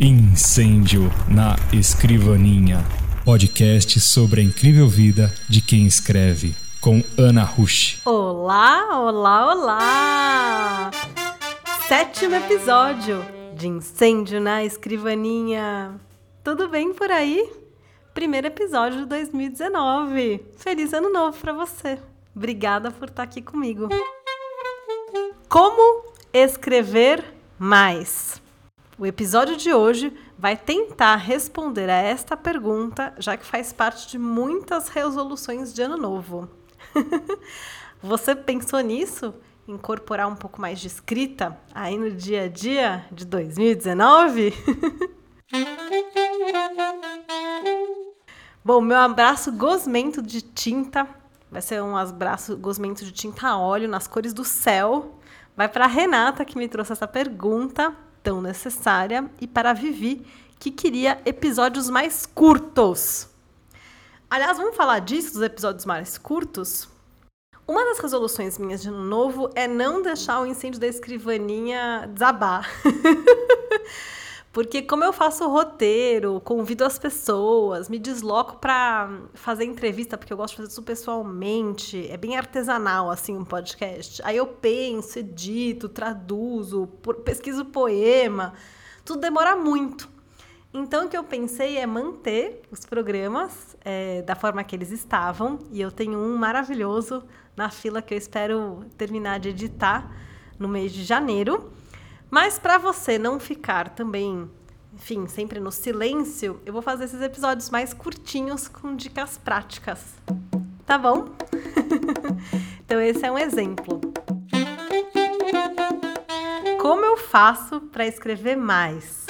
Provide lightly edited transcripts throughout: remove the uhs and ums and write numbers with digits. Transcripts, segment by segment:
Incêndio na Escrivaninha. Podcast sobre a incrível vida de quem escreve, com Ana Rusch. Olá, olá, olá! 7º episódio de Incêndio na Escrivaninha. Tudo bem por aí? Primeiro episódio de 2019. Feliz ano novo pra você. Obrigada por estar aqui comigo. Como escrever mais? O episódio de hoje vai tentar responder a esta pergunta, já que faz parte de muitas resoluções de ano novo. Você pensou nisso? Incorporar um pouco mais de escrita aí no dia a dia de 2019? Bom, meu abraço gosmento de tinta, vai ser um abraço gosmento de tinta a óleo nas cores do céu. Vai para a Renata, que me trouxe essa pergunta tão necessária, e para a Vivi, que queria episódios mais curtos. Aliás, vamos falar disso, dos episódios mais curtos? Uma das resoluções minhas de ano novo é não deixar o incêndio da escrivaninha desabar. Porque como eu faço roteiro, convido as pessoas, me desloco para fazer entrevista, porque eu gosto de fazer isso pessoalmente, é bem artesanal, assim, um podcast. Aí eu penso, edito, traduzo, pesquiso poema, tudo demora muito. Então, o que eu pensei é manter os programas da forma que eles estavam, e eu tenho um maravilhoso na fila que eu espero terminar de editar no mês de janeiro. Mas para você não ficar também, enfim, sempre no silêncio, eu vou fazer esses episódios mais curtinhos com dicas práticas. Tá bom? Então esse é um exemplo. Como eu faço para escrever mais?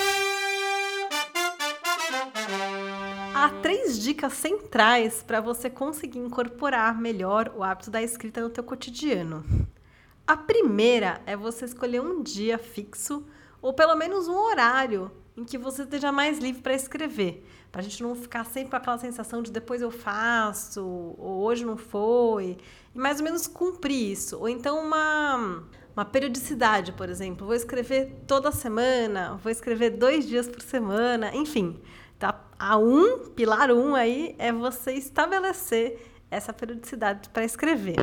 Há 3 dicas centrais para você conseguir incorporar melhor o hábito da escrita no teu cotidiano. A primeira é você escolher um dia fixo ou pelo menos um horário em que você esteja mais livre para escrever, para a gente não ficar sempre com aquela sensação de depois eu faço, ou hoje não foi, e mais ou menos cumprir isso. Ou então uma periodicidade, por exemplo, vou escrever toda semana, vou escrever 2 dias por semana, enfim. Tá? Pilar 1 aí é você estabelecer essa periodicidade para escrever.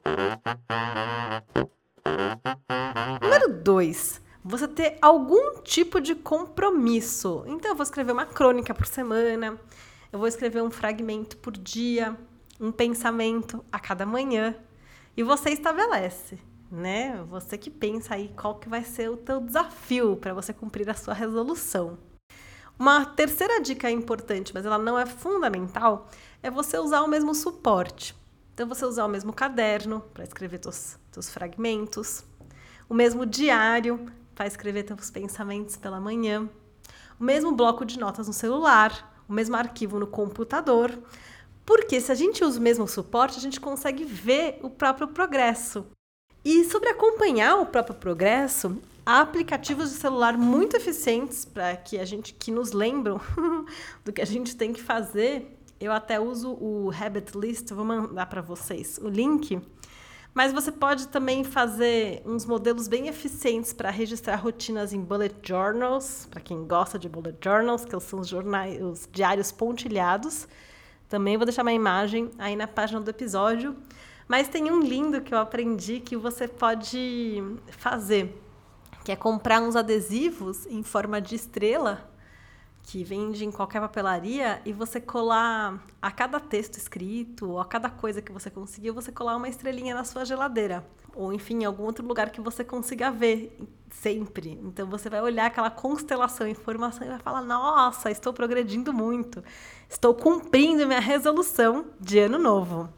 Número 2, você ter algum tipo de compromisso. Então, eu vou escrever uma crônica por semana, eu vou escrever um fragmento por dia, um pensamento a cada manhã. E você estabelece, né? Você que pensa aí qual que vai ser o teu desafio para você cumprir a sua resolução. Uma terceira dica importante, mas ela não é fundamental, é você usar o mesmo suporte. Então, você usar o mesmo caderno para escrever teus fragmentos, o mesmo diário para escrever teus pensamentos pela manhã, o mesmo bloco de notas no celular, o mesmo arquivo no computador, porque se a gente usa o mesmo suporte, a gente consegue ver o próprio progresso. E sobre acompanhar o próprio progresso, há aplicativos de celular muito eficientes para que nos lembram do que a gente tem que fazer. Eu até uso o Habit List, vou mandar para vocês o link. Mas você pode também fazer uns modelos bem eficientes para registrar rotinas em bullet journals, para quem gosta de bullet journals, que são os diários pontilhados. Também vou deixar uma imagem aí na página do episódio. Mas tem um lindo que eu aprendi que você pode fazer, que é comprar uns adesivos em forma de estrela, que vende em qualquer papelaria, e você colar a cada texto escrito, ou a cada coisa que você conseguiu, você colar uma estrelinha na sua geladeira. Ou, enfim, em algum outro lugar que você consiga ver sempre. Então, você vai olhar aquela constelação de informação e vai falar, nossa, estou progredindo muito. Estou cumprindo minha resolução de ano novo.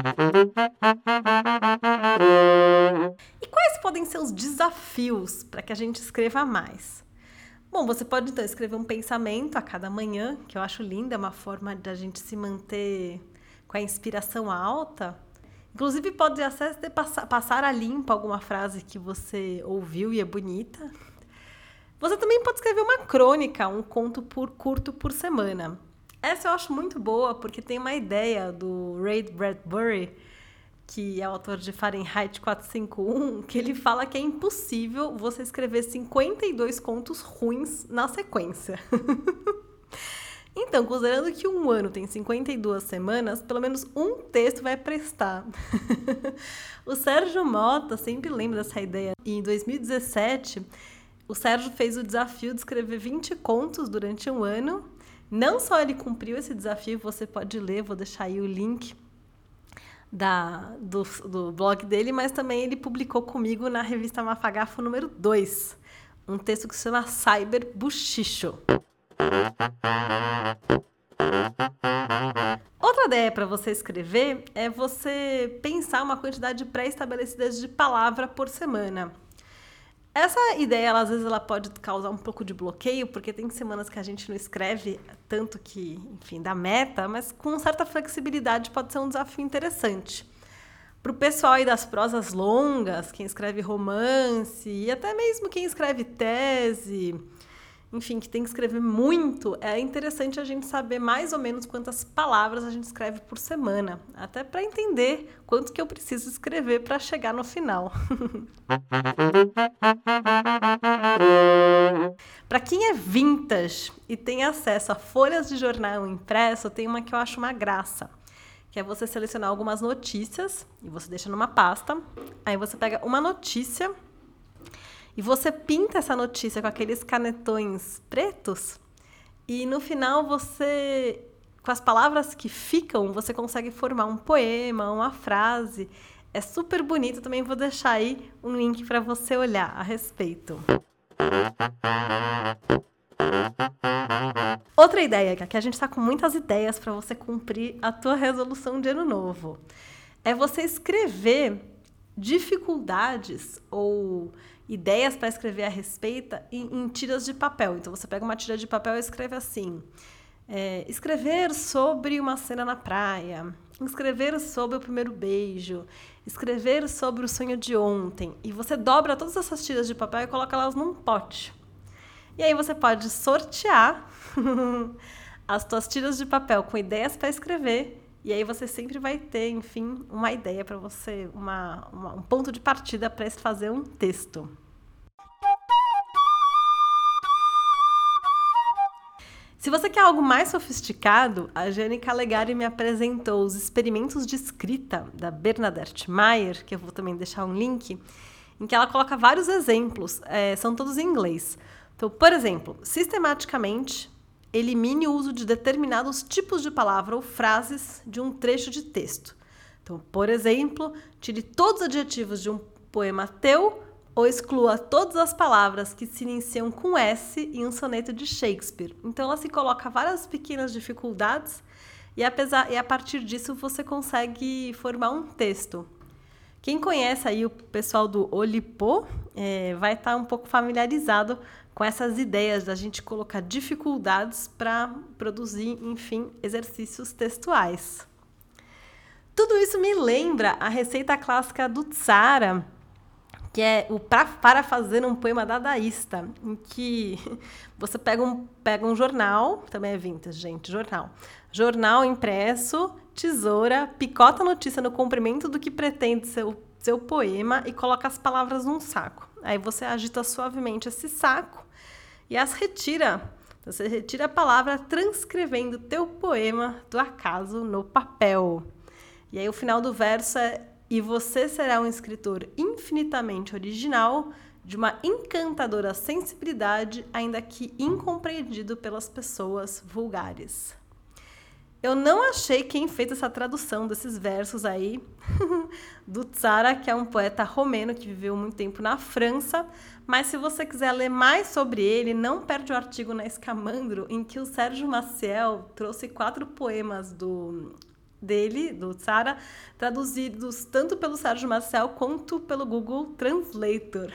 E quais podem ser os desafios para que a gente escreva mais? Bom, você pode, então, escrever um pensamento a cada manhã, que eu acho linda, é uma forma da gente se manter com a inspiração alta. Inclusive, pode até passar a limpo alguma frase que você ouviu e é bonita. Você também pode escrever uma crônica, um conto curto por semana. Essa eu acho muito boa, porque tem uma ideia do Ray Bradbury, que é o autor de Fahrenheit 451, que ele fala que é impossível você escrever 52 contos ruins na sequência. Então, considerando que um ano tem 52 semanas, pelo menos um texto vai prestar. O Sérgio Mota sempre lembra dessa ideia. E em 2017, o Sérgio fez o desafio de escrever 20 contos durante um ano. Não só ele cumpriu esse desafio, você pode ler, vou deixar aí o link do blog dele, mas também ele publicou comigo na revista Mafagafo número 2, um texto que se chama Cyber Buchicho. Outra ideia para você escrever é você pensar uma quantidade pré-estabelecida de palavra por semana. Essa ideia, às vezes, ela pode causar um pouco de bloqueio, porque tem semanas que a gente não escreve tanto que, enfim, dá meta, mas com certa flexibilidade pode ser um desafio interessante. Para o pessoal aí das prosas longas, quem escreve romance e até mesmo quem escreve tese, enfim, que tem que escrever muito, é interessante a gente saber mais ou menos quantas palavras a gente escreve por semana, até para entender quanto que eu preciso escrever para chegar no final. Para quem é vintage e tem acesso a folhas de jornal impresso, tem uma que eu acho uma graça, que é você selecionar algumas notícias e você deixa numa pasta, aí você pega uma notícia e você pinta essa notícia com aqueles canetões pretos e no final você, com as palavras que ficam, você consegue formar um poema, uma frase. É super bonito, também vou deixar aí um link para você olhar a respeito. Outra ideia, que a gente está com muitas ideias para você cumprir a tua resolução de ano novo, é você escrever dificuldades ou ideias para escrever a respeito em tiras de papel. Então, você pega uma tira de papel e escreve assim: escrever sobre uma cena na praia, escrever sobre o primeiro beijo, escrever sobre o sonho de ontem. E você dobra todas essas tiras de papel e coloca elas num pote. E aí você pode sortear as tuas tiras de papel com ideias para escrever. E aí você sempre vai ter, enfim, uma ideia para você, um ponto de partida para fazer um texto. Se você quer algo mais sofisticado, a Jane Calegari me apresentou os experimentos de escrita da Bernadette Meyer, que eu vou também deixar um link, em que ela coloca vários exemplos, são todos em inglês. Então, por exemplo, sistematicamente, elimine o uso de determinados tipos de palavra ou frases de um trecho de texto. Então, por exemplo, tire todos os adjetivos de um poema teu ou exclua todas as palavras que se iniciam com S em um soneto de Shakespeare. Então, ela se coloca várias pequenas dificuldades e a partir disso você consegue formar um texto. Quem conhece aí o pessoal do Olipô vai estar um pouco familiarizado com essas ideias da gente colocar dificuldades para produzir, enfim, exercícios textuais. Tudo isso me lembra a receita clássica do Tzara, que é o para fazer um poema dadaísta, em que você pega um jornal, também é vintage, gente, jornal impresso, tesoura, picota a notícia no comprimento do que pretende ser o seu poema e coloca as palavras num saco. Aí você agita suavemente esse saco e as retira. Você retira a palavra transcrevendo teu poema do acaso no papel. E aí o final do verso é: e você será um escritor infinitamente original, de uma encantadora sensibilidade, ainda que incompreendido pelas pessoas vulgares. Eu não achei quem fez essa tradução desses versos aí do Tzara, que é um poeta romeno que viveu muito tempo na França, mas se você quiser ler mais sobre ele, não perde o artigo na Escamandro, em que o Sérgio Maciel trouxe 4 poemas do Tzara, traduzidos tanto pelo Sérgio Maciel quanto pelo Google Translator.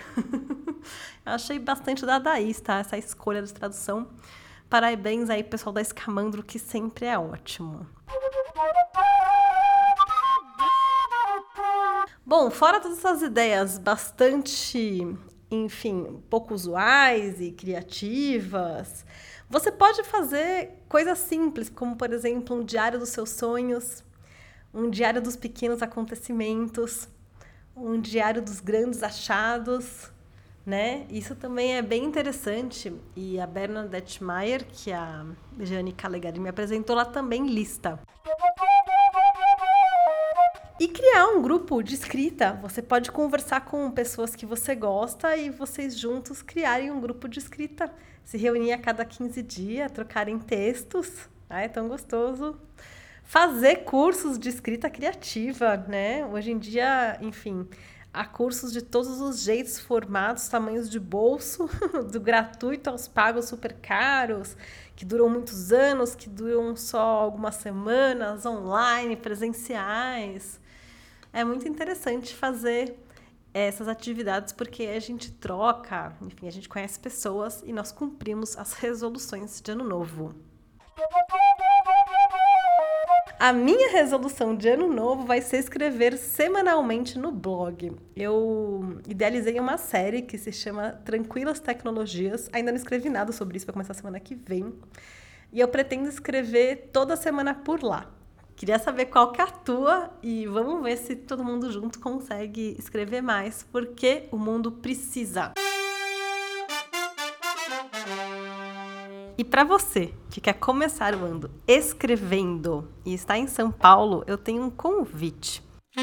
Eu achei bastante dadaísta essa escolha de tradução. Parabéns aí, pessoal da Escamandro, que sempre é ótimo. Bom, fora todas essas ideias bastante, enfim, pouco usuais e criativas, você pode fazer coisas simples, como, por exemplo, um diário dos seus sonhos. um diário dos pequenos acontecimentos, um diário dos grandes achados, né? Isso também é bem interessante. E a Bernadette Maier, que a Jeane Calegari me apresentou, ela também lista. E criar um grupo de escrita. Você pode conversar com pessoas que você gosta e vocês juntos criarem um grupo de escrita. Se reunir a cada 15 dias, trocarem textos. É tão gostoso. Fazer cursos de escrita criativa, né? Hoje em dia, enfim, há cursos de todos os jeitos, formatos, tamanhos de bolso, do gratuito aos pagos super caros, que duram muitos anos, que duram só algumas semanas, online, presenciais. É muito interessante fazer essas atividades porque a gente troca, enfim, a gente conhece pessoas e nós cumprimos as resoluções de ano novo. A minha resolução de ano novo vai ser escrever semanalmente no blog. Eu idealizei uma série que se chama Tranquilas Tecnologias. Ainda não escrevi nada sobre isso, vai começar semana que vem. E eu pretendo escrever toda semana por lá. Queria saber qual que é a tua e vamos ver se todo mundo junto consegue escrever mais, porque o mundo precisa. E para você que quer começar o ano escrevendo e está em São Paulo, eu tenho um convite.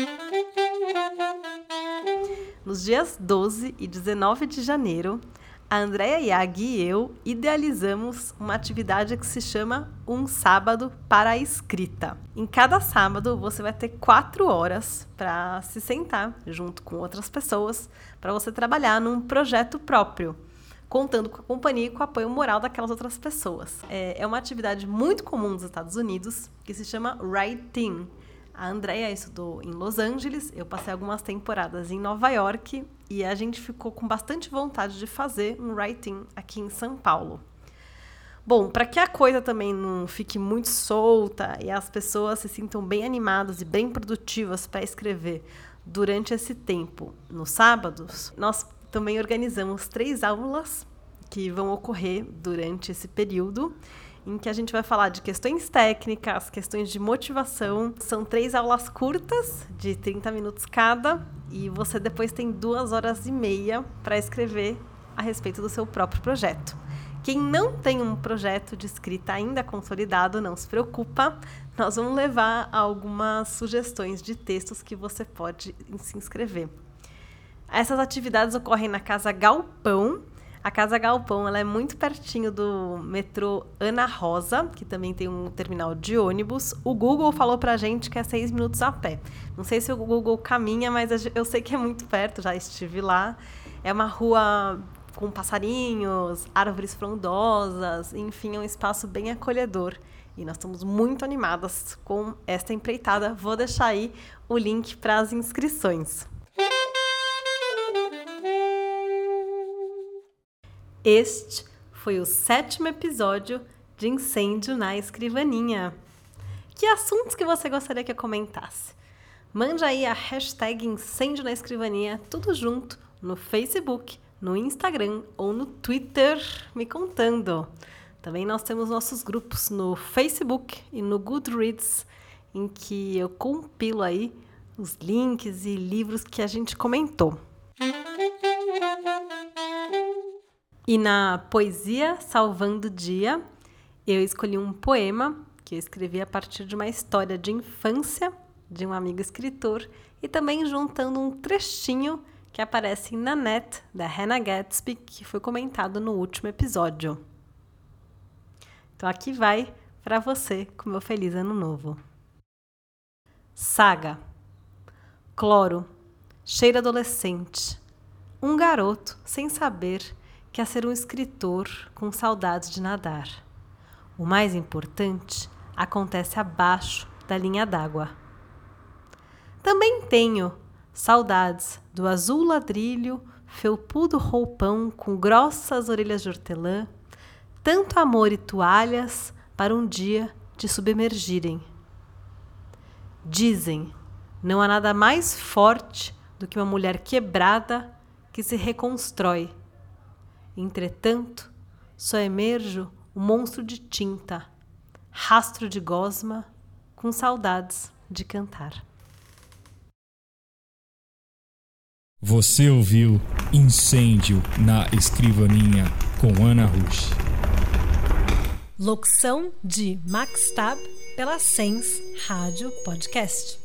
Nos dias 12 e 19 de janeiro, a Andréa Iag e eu idealizamos uma atividade que se chama Um Sábado para a Escrita. Em cada sábado, você vai ter 4 horas para se sentar junto com outras pessoas para você trabalhar num projeto próprio, contando com a companhia e com o apoio moral daquelas outras pessoas. É uma atividade muito comum nos Estados Unidos, que se chama Writing. A Andréa estudou em Los Angeles, eu passei algumas temporadas em Nova York e a gente ficou com bastante vontade de fazer um writing aqui em São Paulo. Bom, para que a coisa também não fique muito solta e as pessoas se sintam bem animadas e bem produtivas para escrever durante esse tempo, nos sábados, nós também organizamos 3 aulas que vão ocorrer durante esse período, em que a gente vai falar de questões técnicas, questões de motivação. São 3 aulas curtas, de 30 minutos cada, e você depois tem 2 horas e meia para escrever a respeito do seu próprio projeto. Quem não tem um projeto de escrita ainda consolidado, não se preocupa, nós vamos levar algumas sugestões de textos que você pode se inscrever. Essas atividades ocorrem na Casa Galpão. A Casa Galpão ela é muito pertinho do metrô Ana Rosa, que também tem um terminal de ônibus. O Google falou pra gente que é 6 minutos a pé. Não sei se o Google caminha, mas eu sei que é muito perto, já estive lá. É uma rua com passarinhos, árvores frondosas, enfim, é um espaço bem acolhedor. E nós estamos muito animadas com esta empreitada. Vou deixar aí o link para as inscrições. Este foi o 7º episódio de Incêndio na Escrivaninha. Que assuntos que você gostaria que eu comentasse? Mande aí a hashtag Incêndio na Escrivaninha, tudo junto, no Facebook, no Instagram ou no Twitter, me contando. Também nós temos nossos grupos no Facebook e no Goodreads, em que eu compilo aí os links e livros que a gente comentou. E na Poesia Salvando o Dia, eu escolhi um poema que eu escrevi a partir de uma história de infância de um amigo escritor e também juntando um trechinho que aparece em Nanette, da Hannah Gadsby, que foi comentado no último episódio. Então aqui vai para você com meu feliz ano novo. Saga. Cloro. Cheiro adolescente. Um garoto, sem saber, quer ser um escritor com saudades de nadar. O mais importante acontece abaixo da linha d'água. Também tenho saudades do azul ladrilho, felpudo roupão com grossas orelhas de hortelã, tanto amor e toalhas para um dia te submergirem. Dizem, não há nada mais forte do que uma mulher quebrada que se reconstrói. Entretanto, só emerjo um monstro de tinta, rastro de gosma, com saudades de cantar. Você ouviu Incêndio na Escrivaninha com Ana Rush. Locução de Max Tab pela Sens Rádio Podcast.